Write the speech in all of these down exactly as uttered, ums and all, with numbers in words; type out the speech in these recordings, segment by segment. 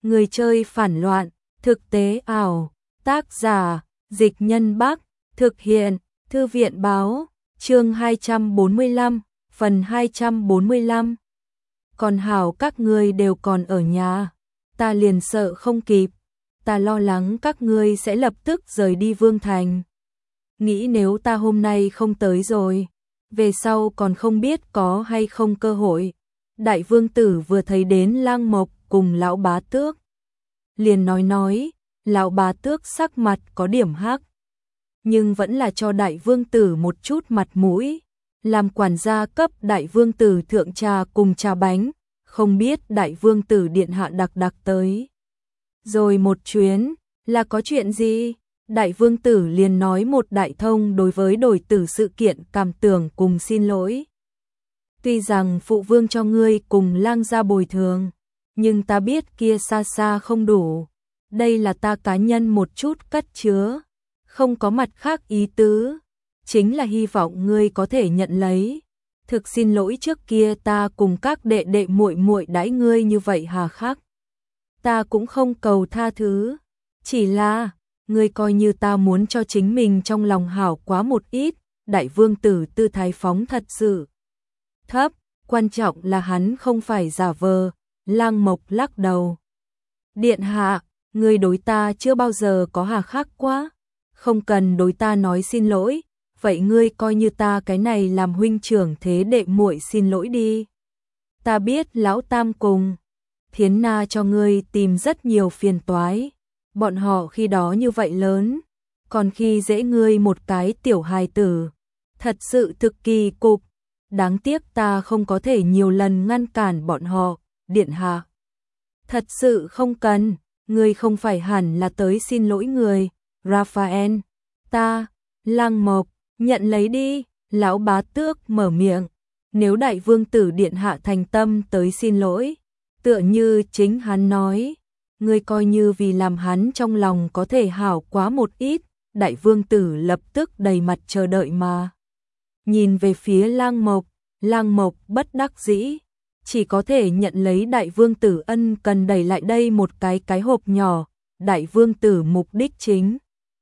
Người chơi phản loạn, thực tế ảo, tác giả, Dịch Nhân Bắc, thực hiện, Thư viện báo, chương hai trăm bốn mươi lăm, phần hai trăm bốn mươi lăm. Còn hảo các ngươi đều còn ở nhà, ta liền sợ không kịp, ta lo lắng các ngươi sẽ lập tức rời đi Vương Thành. Nghĩ nếu ta hôm nay không tới rồi, về sau còn không biết có hay không cơ hội. Đại vương tử vừa thấy đến Lang Mộc cùng lão bá tước, liền nói nói, lão bá tước sắc mặt có điểm hắc, nhưng vẫn là cho đại vương tử một chút mặt mũi, làm quản gia cấp đại vương tử thượng trà cùng trà bánh, không biết đại vương tử điện hạ đặc đặc tới. Rồi một chuyến, là có chuyện gì? Đại vương tử liền nói một đại thông đối với đổi tử sự kiện cảm tưởng cùng xin lỗi. Tuy rằng phụ vương cho ngươi cùng Lang gia bồi thường, nhưng ta biết kia xa xa không đủ. Đây là ta cá nhân một chút cất chứa, không có mặt khác ý tứ, chính là hy vọng ngươi có thể nhận lấy. Thực xin lỗi trước kia ta cùng các đệ đệ muội muội đãi ngươi như vậy hà khắc. Ta cũng không cầu tha thứ, chỉ là ngươi coi như ta muốn cho chính mình trong lòng hảo quá một ít. Đại vương tử tư thái phóng thật sự thấp, quan trọng là hắn không phải giả vờ. Lang Mộc lắc đầu. Điện hạ, ngươi đối ta chưa bao giờ có hà khắc quá, không cần đối ta nói xin lỗi, vậy ngươi coi như ta cái này làm huynh trưởng thế đệ muội xin lỗi đi. Ta biết lão tam cùng Thiến Na cho ngươi tìm rất nhiều phiền toái, bọn họ khi đó như vậy lớn, còn khi dễ ngươi một cái tiểu hài tử, thật sự thực kỳ cục, đáng tiếc ta không có thể nhiều lần ngăn cản bọn họ. Điện hạ, thật sự không cần, ngươi không phải hẳn là tới xin lỗi người. Raphael, ta, Lang Mộc, nhận lấy đi. Lão bá tước mở miệng, nếu đại vương tử điện hạ thành tâm tới xin lỗi, tựa như chính hắn nói, ngươi coi như vì làm hắn trong lòng có thể hảo quá một ít. Đại vương tử lập tức đầy mặt chờ đợi mà nhìn về phía Lang Mộc. Lang Mộc bất đắc dĩ, chỉ có thể nhận lấy đại vương tử ân cần đẩy lại đây một cái cái hộp nhỏ. Đại vương tử mục đích chính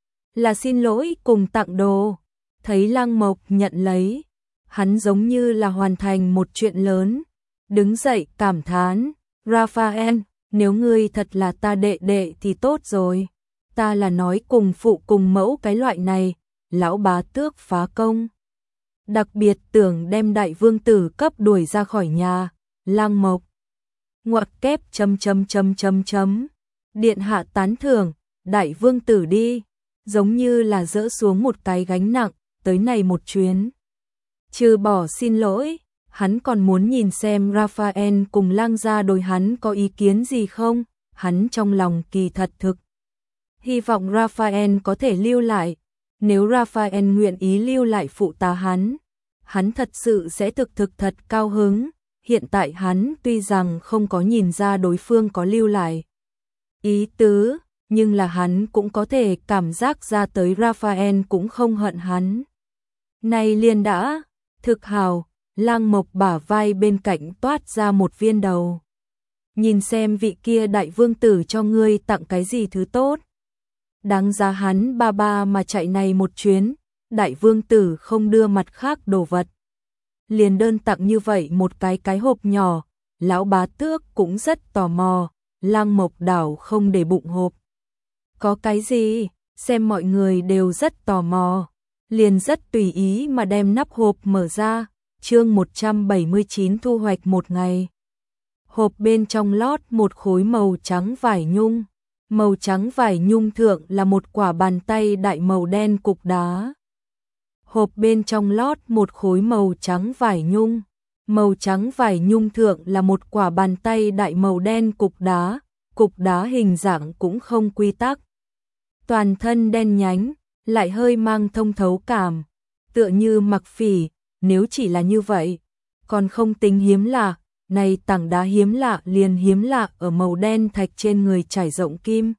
là xin lỗi cùng tặng đồ. Thấy Lang Mộc nhận lấy, hắn giống như là hoàn thành một chuyện lớn, đứng dậy cảm thán, Raphael, nếu ngươi thật là ta đệ đệ thì tốt rồi, ta là nói cùng phụ cùng mẫu cái loại này. Lão bá tước phá công, đặc biệt tưởng đem đại vương tử cấp đuổi ra khỏi nhà. Lang Mộc ngoặc kép chấm chấm chấm chấm chấm, điện hạ tán thưởng, đại vương tử đi, giống như là dỡ xuống một cái gánh nặng. Tới này một chuyến, trừ bỏ xin lỗi, hắn còn muốn nhìn xem Raphael cùng Lang gia đối hắn có ý kiến gì không. Hắn trong lòng kỳ thật thực hy vọng Raphael có thể lưu lại, nếu Raphael nguyện ý lưu lại phụ tá hắn, hắn thật sự sẽ thực thực thật cao hứng. Hiện tại hắn tuy rằng không có nhìn ra đối phương có lưu lại ý tứ, nhưng là hắn cũng có thể cảm giác ra tới Raphael cũng không hận hắn. Này liền đã, thực hào. Lang Mộc bả vai bên cạnh toát ra một viên đầu. Nhìn xem vị kia đại vương tử cho ngươi tặng cái gì thứ tốt. Đáng giá hắn ba ba mà chạy này một chuyến, đại vương tử không đưa mặt khác đồ vật. Liền đơn tặng như vậy một cái cái hộp nhỏ. Lão bá tước cũng rất tò mò. Lang Mộc đảo không để bụng hộp có cái gì, xem mọi người đều rất tò mò, liền rất tùy ý mà đem nắp hộp mở ra. Chương một trăm bảy mươi chín thu hoạch một ngày. Hộp bên trong lót một khối màu trắng vải nhung, màu trắng vải nhung thượng là một quả bàn tay đại màu đen cục đá. Hộp bên trong lót một khối màu trắng vải nhung, màu trắng vải nhung thượng là một quả bàn tay đại màu đen cục đá. Cục đá hình dạng cũng không quy tắc, toàn thân đen nhánh, lại hơi mang thông thấu cảm, tựa như mặc phỉ. Nếu chỉ là như vậy, còn không tính hiếm lạ, này tảng đá hiếm lạ liền hiếm lạ ở màu đen thạch trên người trải rộng kim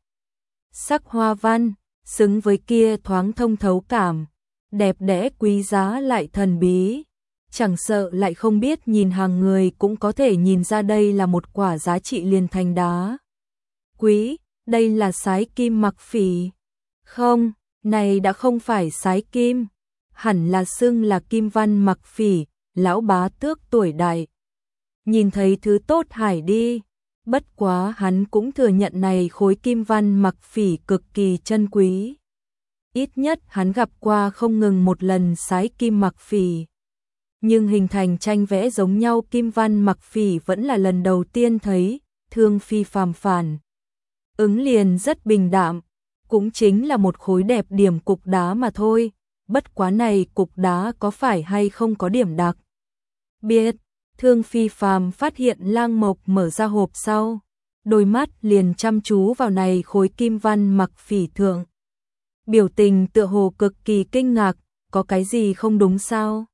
sắc hoa văn, xứng với kia thoáng thông thấu cảm, đẹp đẽ quý giá lại thần bí. Chẳng sợ lại không biết nhìn hàng người cũng có thể nhìn ra đây là một quả giá trị liền thành đá quý, đây là sái kim mặc phỉ. Không, này đã không phải sái kim, hẳn là xưng là kim văn mặc phỉ, lão bá tước tuổi đại. Nhìn thấy thứ tốt hải đi, bất quá hắn cũng thừa nhận này khối kim văn mặc phỉ cực kỳ chân quý. Ít nhất hắn gặp qua không ngừng một lần sái kim mặc phỉ. Nhưng hình thành tranh vẽ giống nhau kim văn mặc phỉ vẫn là lần đầu tiên thấy, Thương Phi phàm phản. Ứng liền rất bình đạm, cũng chính là một khối đẹp điểm cục đá mà thôi, bất quá này cục đá có phải hay không có điểm đặc. Biết, Thương Phi phàm phát hiện Lang Mộc mở ra hộp sau, đôi mắt liền chăm chú vào này khối kim văn mặc phỉ thượng. Biểu tình tựa hồ cực kỳ kinh ngạc, có cái gì không đúng sao?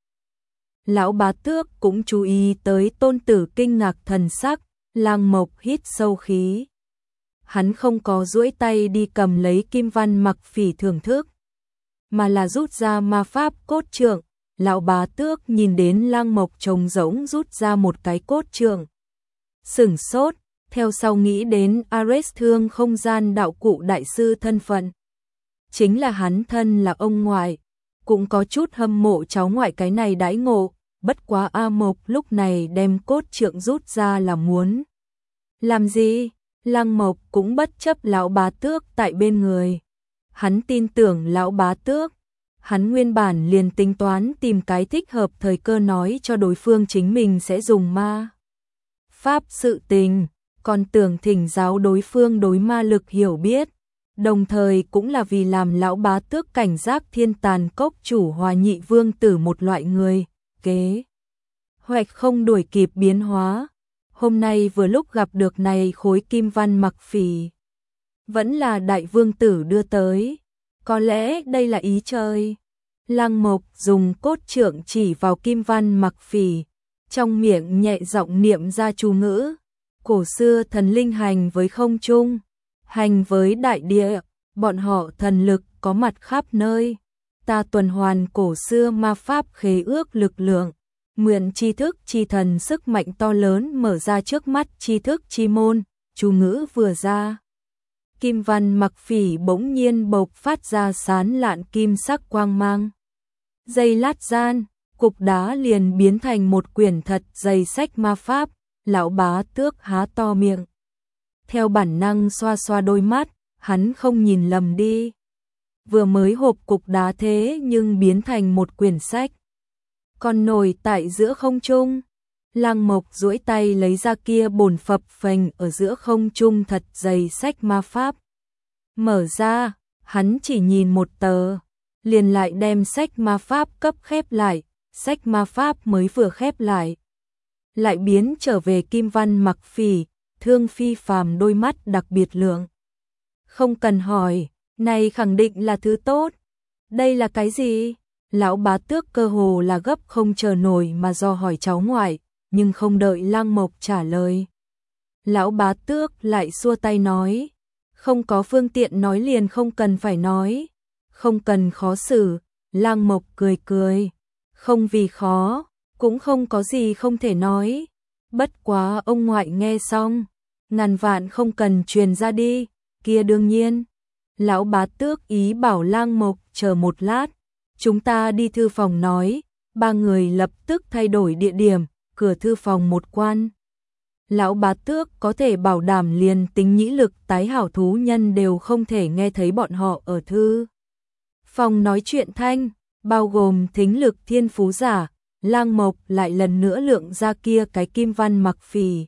Lão bá tước cũng chú ý tới tôn tử kinh ngạc thần sắc, Lang Mộc hít sâu khí. Hắn không có duỗi tay đi cầm lấy kim văn mặc phỉ thưởng thức, mà là rút ra ma pháp cốt trượng. Lão bá tước nhìn đến Lang Mộc trống rỗng rút ra một cái cốt trượng. Sửng sốt, theo sau nghĩ đến Ares Thương không gian đạo cụ đại sư thân phận. Chính là hắn thân là ông ngoại, cũng có chút hâm mộ cháu ngoại cái này đãi ngộ, bất quá A Mộc lúc này đem cốt trượng rút ra là muốn. Làm gì? Lang Mộc cũng bất chấp lão bá tước tại bên người. Hắn tin tưởng lão bá tước. Hắn nguyên bản liền tính toán tìm cái thích hợp thời cơ nói cho đối phương chính mình sẽ dùng ma pháp sự tình, còn tưởng thỉnh giáo đối phương đối ma lực hiểu biết, đồng thời cũng là vì làm lão bá tước cảnh giác thiên tàn cốc chủ Hòa Nhị vương tử một loại người, kế hoạch không đuổi kịp biến hóa. Hôm nay vừa lúc gặp được này khối kim văn mặc phỉ, vẫn là đại vương tử đưa tới. Có lẽ đây là ý trời. Lang Mộc dùng cốt trượng chỉ vào kim văn mặc phỉ, trong miệng nhẹ giọng niệm ra chú ngữ. Cổ xưa thần linh hành với không trung, hành với đại địa, bọn họ thần lực có mặt khắp nơi. Ta tuần hoàn cổ xưa ma pháp khế ước lực lượng, mượn tri thức chi thần sức mạnh to lớn mở ra trước mắt tri thức chi môn. Chú ngữ vừa ra, kim văn mặc phỉ bỗng nhiên bộc phát ra sán lạn kim sắc quang mang. Giây lát gian, cục đá liền biến thành một quyển thật dày sách ma pháp. Lão bá tước há to miệng, theo bản năng xoa xoa đôi mắt, hắn không nhìn lầm đi. Vừa mới hộp cục đá thế nhưng biến thành một quyển sách, còn nổi tại giữa không trung. Lang Mộc duỗi tay lấy ra kia bổn phập phềnh ở giữa không trung thật dày sách ma pháp. Mở ra, hắn chỉ nhìn một tờ, liền lại đem sách ma pháp cấp khép lại, sách ma pháp mới vừa khép lại, lại biến trở về kim văn mặc phỉ. Thương Phi phàm đôi mắt đặc biệt lượng. Không cần hỏi, này khẳng định là thứ tốt. Đây là cái gì? Lão bá tước cơ hồ là gấp không chờ nổi mà do hỏi cháu ngoại, nhưng không đợi Lang Mộc trả lời. Lão bá tước lại xua tay nói, không có phương tiện nói liền không cần phải nói, không cần khó xử. Lang Mộc cười cười, không vì khó, cũng không có gì không thể nói. Bất quá ông ngoại nghe xong, ngàn vạn không cần truyền ra đi, kia đương nhiên. Lão bá tước ý bảo Lang Mộc chờ một lát, chúng ta đi thư phòng nói. Ba người lập tức thay đổi địa điểm, cửa thư phòng một quan. Lão bá tước có thể bảo đảm liền tính nhĩ lực tái hảo thú nhân đều không thể nghe thấy bọn họ ở thư phòng nói chuyện thanh, bao gồm thính lực thiên phú giả. Lang Mộc lại lần nữa lượng ra kia cái kim văn mặc phỉ.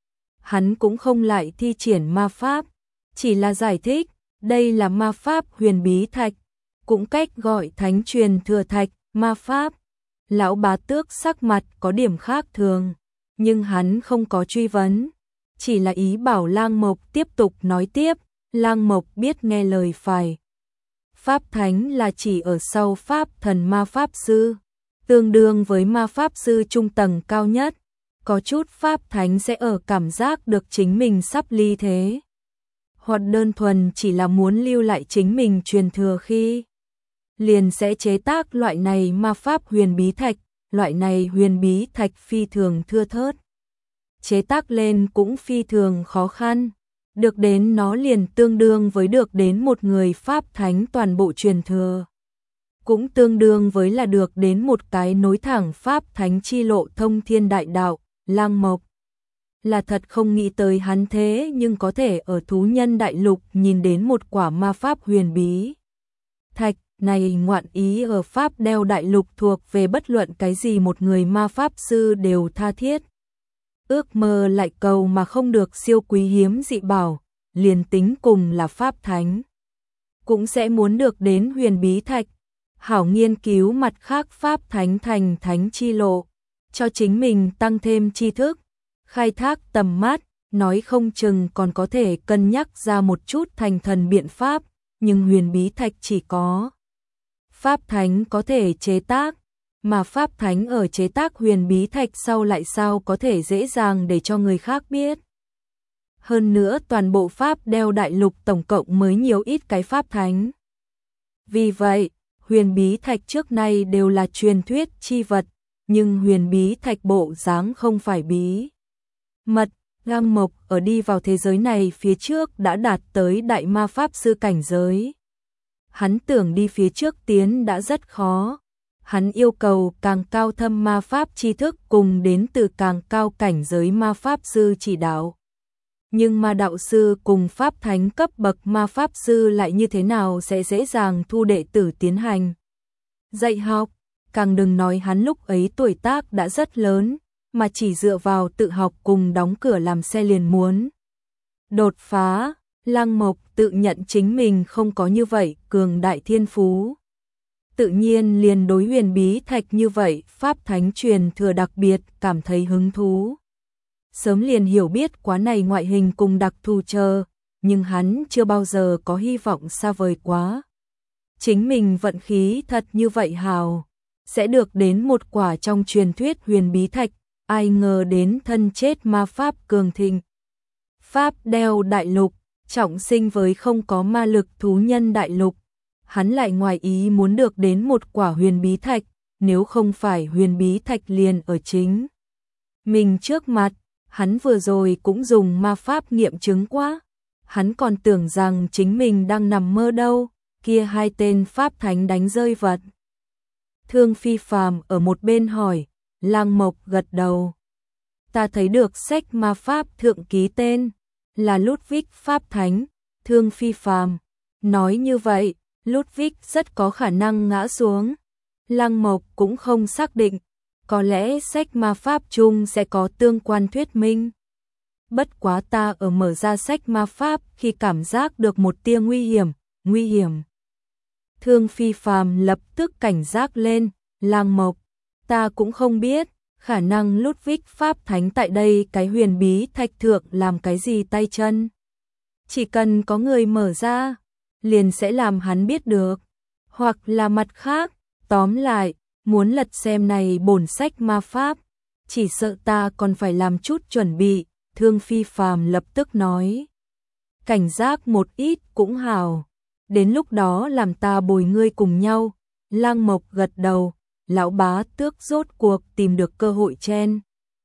Hắn cũng không lại thi triển ma pháp, chỉ là giải thích, đây là ma pháp huyền bí thạch, cũng cách gọi thánh truyền thừa thạch, ma pháp. Lão bá tước sắc mặt có điểm khác thường, nhưng hắn không có truy vấn, chỉ là ý bảo Lang Mộc tiếp tục nói tiếp. Lang Mộc biết nghe lời phải. Pháp thánh là chỉ ở sau pháp thần ma pháp sư, tương đương với ma pháp sư trung tầng cao nhất. Có chút pháp thánh sẽ ở cảm giác được chính mình sắp ly thế, hoặc đơn thuần chỉ là muốn lưu lại chính mình truyền thừa khi, liền sẽ chế tác loại này ma pháp huyền bí thạch. Loại này huyền bí thạch phi thường thưa thớt, chế tác lên cũng phi thường khó khăn. được đến nó liền tương đương với được đến một người Pháp Thánh toàn bộ truyền thừa. Cũng tương đương với là được đến một cái nối thẳng Pháp Thánh chi lộ thông thiên đại đạo, Lăng Mộc. Là thật không nghĩ tới hắn thế nhưng có thể ở thú nhân đại lục nhìn đến một quả ma pháp huyền bí. Thạch này ngoạn ý ở Pháp đeo đại lục thuộc về bất luận cái gì một người ma pháp sư đều tha thiết. Ước mơ lại cầu mà không được siêu quý hiếm dị bảo, liền tính cùng là Pháp Thánh. Cũng sẽ muốn được đến huyền bí thạch, hảo nghiên cứu mặt khác Pháp Thánh thành thánh chi lộ, cho chính mình tăng thêm tri thức, khai thác tầm mắt, nói không chừng còn có thể cân nhắc ra một chút thành thần biện pháp, nhưng huyền bí thạch chỉ có Pháp Thánh có thể chế tác, mà Pháp Thánh ở chế tác huyền bí thạch sau lại sao có thể dễ dàng để cho người khác biết. Hơn nữa toàn bộ Pháp đeo đại lục tổng cộng mới nhiều ít cái Pháp Thánh. Vì vậy, huyền bí thạch trước nay đều là truyền thuyết chi vật, nhưng huyền bí thạch bộ dáng không phải bí mật. Lăng Mộc ở đi vào thế giới này phía trước đã đạt tới đại ma pháp sư cảnh giới. Hắn tưởng đi phía trước tiến đã rất khó. Hắn yêu cầu càng cao thâm ma pháp tri thức cùng đến từ càng cao cảnh giới ma pháp sư chỉ đạo. Nhưng ma đạo sư cùng Pháp Thánh cấp bậc ma pháp sư lại như thế nào sẽ dễ dàng thu đệ tử tiến hành dạy học, càng đừng nói hắn lúc ấy tuổi tác đã rất lớn, mà chỉ dựa vào tự học cùng đóng cửa làm xe liền muốn đột phá. Lăng Mộc tự nhận chính mình không có như vậy cường đại thiên phú. Tự nhiên liền đối huyền bí thạch như vậy Pháp Thánh truyền thừa đặc biệt cảm thấy hứng thú. Sớm liền hiểu biết quá này ngoại hình cùng đặc thù chờ, nhưng hắn chưa bao giờ có hy vọng xa vời quá. Chính mình vận khí thật như vậy hào, sẽ được đến một quả trong truyền thuyết huyền bí thạch, ai ngờ đến thân chết ma pháp cường thịnh. Pháp đeo đại lục, trọng sinh với không có ma lực thú nhân đại lục. Hắn lại ngoài ý muốn được đến một quả huyền bí thạch, nếu không phải huyền bí thạch liền ở chính mình trước mặt, hắn vừa rồi cũng dùng ma pháp nghiệm chứng quá. Hắn còn tưởng rằng chính mình đang nằm mơ đâu, kia hai tên Pháp Thánh đánh rơi vật. Thương Phi Phàm ở một bên hỏi, Lăng Mộc gật đầu. Ta thấy được sách ma pháp thượng ký tên, là Ludwig Pháp Thánh. Thương Phi Phàm nói như vậy, Ludwig rất có khả năng ngã xuống. Lăng Mộc cũng không xác định, có lẽ sách ma pháp chung sẽ có tương quan thuyết minh. Bất quá ta ở mở ra sách ma pháp khi cảm giác được một tia nguy hiểm, nguy hiểm. Thương Phi Phàm lập tức cảnh giác lên, Lăng Mộc, ta cũng không biết, khả năng Ludwig Pháp Thánh tại đây cái huyền bí thạch thượng làm cái gì tay chân. Chỉ cần có người mở ra, liền sẽ làm hắn biết được, hoặc là mặt khác, tóm lại, muốn lật xem này bổn sách ma pháp, chỉ sợ ta còn phải làm chút chuẩn bị. Thương Phi Phàm lập tức nói, cảnh giác một ít cũng hào, đến lúc đó làm ta bồi ngươi cùng nhau. Lăng Mộc gật đầu, lão bá tước rốt cuộc tìm được cơ hội chen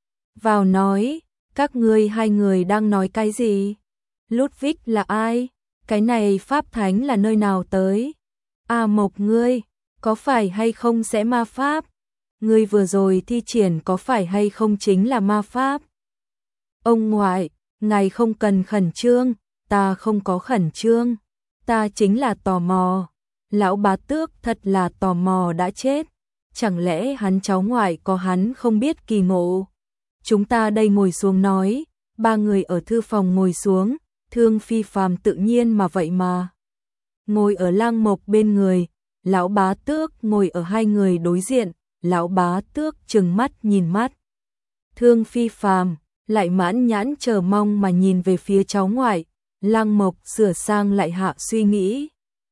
vào nói, các ngươi hai người đang nói cái gì? Ludwig là ai? Cái này Pháp Thánh là nơi nào tới? A Mộc ngươi, có phải hay không sẽ ma pháp? Ngươi vừa rồi thi triển có phải hay không chính là ma pháp? Ông ngoại, ngài không cần khẩn trương, ta không có khẩn trương, ta chính là tò mò. Lão bá tước thật là tò mò đã chết, chẳng lẽ hắn cháu ngoại có hắn không biết kỳ ngộ. Chúng ta đây ngồi xuống nói, ba người ở thư phòng ngồi xuống, Thương Phi Phàm tự nhiên mà vậy mà. Ngồi ở Lăng Mộc bên người, lão bá tước ngồi ở hai người đối diện, lão bá tước trừng mắt nhìn mắt. Thương Phi Phàm lại mãn nhãn chờ mong mà nhìn về phía cháu ngoại. Lăng Mộc sửa sang lại hạ suy nghĩ.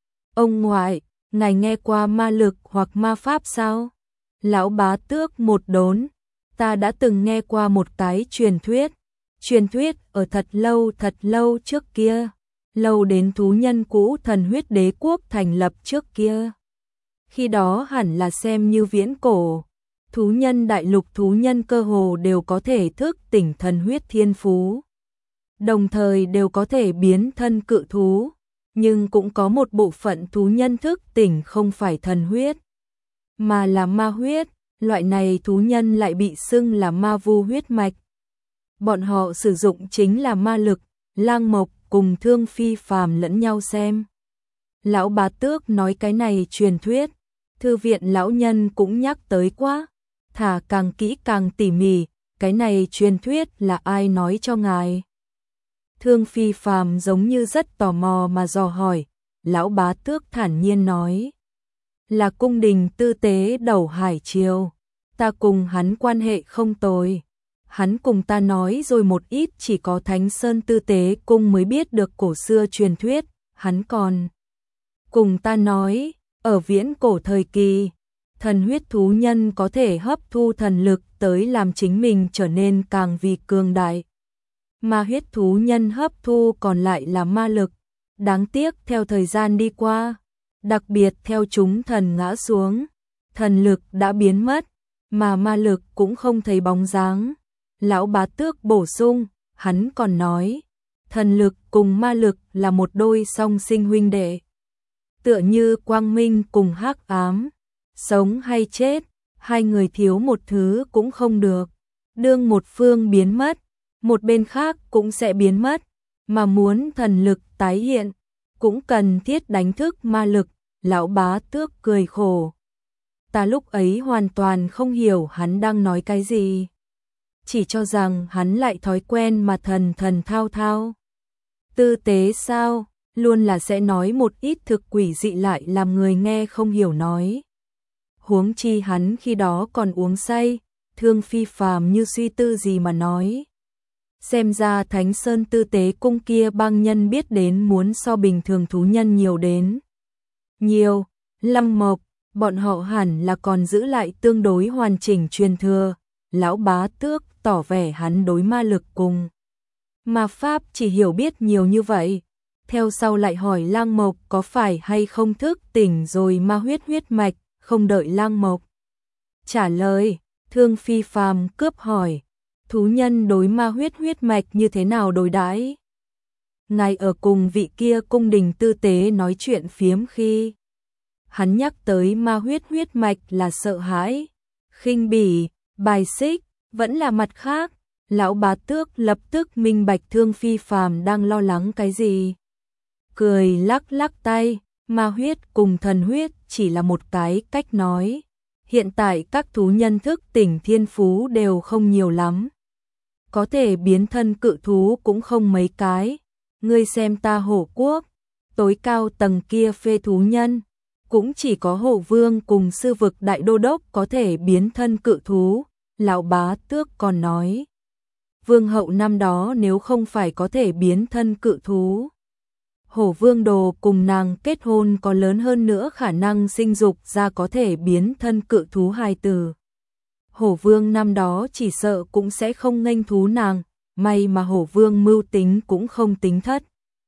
Ông ngoại, ngài nghe qua ma lực hoặc ma pháp sao? Lão bá tước một đốn. Ta đã từng nghe qua một cái truyền thuyết. Truyền thuyết ở thật lâu thật lâu trước kia. Lâu đến thú nhân cũ thần huyết đế quốc thành lập trước kia. Khi đó hẳn là xem như viễn cổ. Thú nhân đại lục thú nhân cơ hồ đều có thể thức tỉnh thần huyết thiên phú. đồng thời đều có thể biến thân cự thú, nhưng cũng có một bộ phận thú nhân thức tỉnh không phải thần huyết, mà là ma huyết, loại này thú nhân lại bị xưng là ma vu huyết mạch. Bọn họ sử dụng chính là ma lực, Lang Mộc cùng Thương Phi Phàm lẫn nhau xem. Lão Bá Tước nói cái này truyền thuyết, thư viện lão nhân cũng nhắc tới quá, thả càng kỹ càng tỉ mỉ, cái này truyền thuyết là ai nói cho ngài? Thương Phi Phàm giống như rất tò mò mà dò hỏi, Lão Bá Tước thản nhiên nói, là cung đình tư tế Đầu Hải Triều, ta cùng hắn quan hệ không tồi. Hắn cùng ta nói rồi một ít chỉ có Thánh Sơn tư tế cung mới biết được cổ xưa truyền thuyết, hắn còn cùng ta nói, ở viễn cổ thời kỳ, thần huyết thú nhân có thể hấp thu thần lực tới làm chính mình trở nên càng vì cường đại. Ma huyết thú nhân hấp thu còn lại là ma lực, đáng tiếc theo thời gian đi qua, đặc biệt theo chúng thần ngã xuống, thần lực đã biến mất, mà ma lực cũng không thấy bóng dáng. Lão Bá Tước bổ sung, hắn còn nói, thần lực cùng ma lực là một đôi song sinh huynh đệ. Tựa như quang minh cùng hắc ám, sống hay chết, hai người thiếu một thứ cũng không được. Đương một phương biến mất, một bên khác cũng sẽ biến mất, mà muốn thần lực tái hiện, cũng cần thiết đánh thức ma lực. Lão Bá Tước cười khổ. Ta lúc ấy hoàn toàn không hiểu hắn đang nói cái gì. Chỉ cho rằng hắn lại thói quen mà thần thần thao thao. Tư tế sao, luôn là sẽ nói một ít thực quỷ dị lại làm người nghe không hiểu nói. Huống chi hắn khi đó còn uống say, Thương Phi Phàm như suy tư gì mà nói. Xem ra Thánh Sơn tư tế cung kia bang nhân biết đến muốn so bình thường thú nhân nhiều đến. Nhiều, Lăng Mộc, bọn họ hẳn là còn giữ lại tương đối hoàn chỉnh truyền thừa. Lão Bá Tước tỏ vẻ hắn đối ma lực cùng ma pháp chỉ hiểu biết nhiều như vậy. Theo sau lại hỏi Lang Mộc có phải hay không thức tỉnh rồi ma huyết huyết mạch, không đợi Lang Mộc trả lời, Thương Phi Phàm cướp hỏi, thú nhân đối ma huyết huyết mạch như thế nào đối đãi? Ngài ở cùng vị kia cung đình tư tế nói chuyện phiếm khi hắn nhắc tới ma huyết huyết mạch là sợ hãi, khinh bỉ, bài xích, vẫn là mặt khác. Lão Bá Tước lập tức minh bạch Thương Phi Phàm đang lo lắng cái gì. Cười lắc lắc tay, ma huyết cùng thần huyết chỉ là một cái cách nói. Hiện tại các thú nhân thức tỉnh thiên phú đều không nhiều lắm. Có thể biến thân cự thú cũng không mấy cái. Ngươi xem ta Hổ Quốc, tối cao tầng kia phê thú nhân, cũng chỉ có Hổ Vương cùng Sư Vực Đại Đô Đốc có thể biến thân cự thú. Lão Bá Tước còn nói, Vương hậu năm đó nếu không phải có thể biến thân cự thú, Hổ Vương đồ cùng nàng kết hôn có lớn hơn nữa khả năng sinh dục ra có thể biến thân cự thú hài tử. Hổ Vương năm đó chỉ sợ cũng sẽ không nghênh thú nàng, may mà Hổ Vương mưu tính cũng không tính thất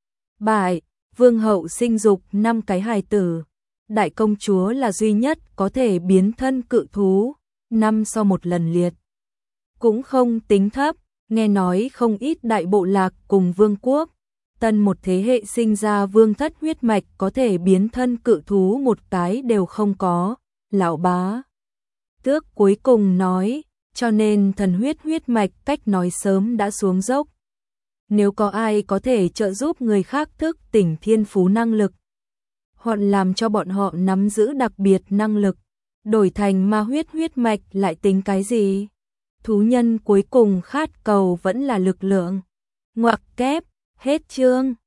bại. Vương hậu sinh dục năm cái hài tử, đại công chúa là duy nhất có thể biến thân cự thú, năm sau một lần liệt. Cũng không tính thấp, nghe nói không ít đại bộ lạc cùng vương quốc, tân một thế hệ sinh ra vương thất huyết mạch có thể biến thân cự thú một cái đều không có. Lão Bá Tước cuối cùng nói, cho nên thần huyết huyết mạch cách nói sớm đã xuống dốc. Nếu có ai có thể trợ giúp người khác thức tỉnh thiên phú năng lực, hoặc làm cho bọn họ nắm giữ đặc biệt năng lực, đổi thành ma huyết huyết mạch lại tính cái gì? Thú nhân cuối cùng khát cầu vẫn là lực lượng. Ngoặc kép, hết chương.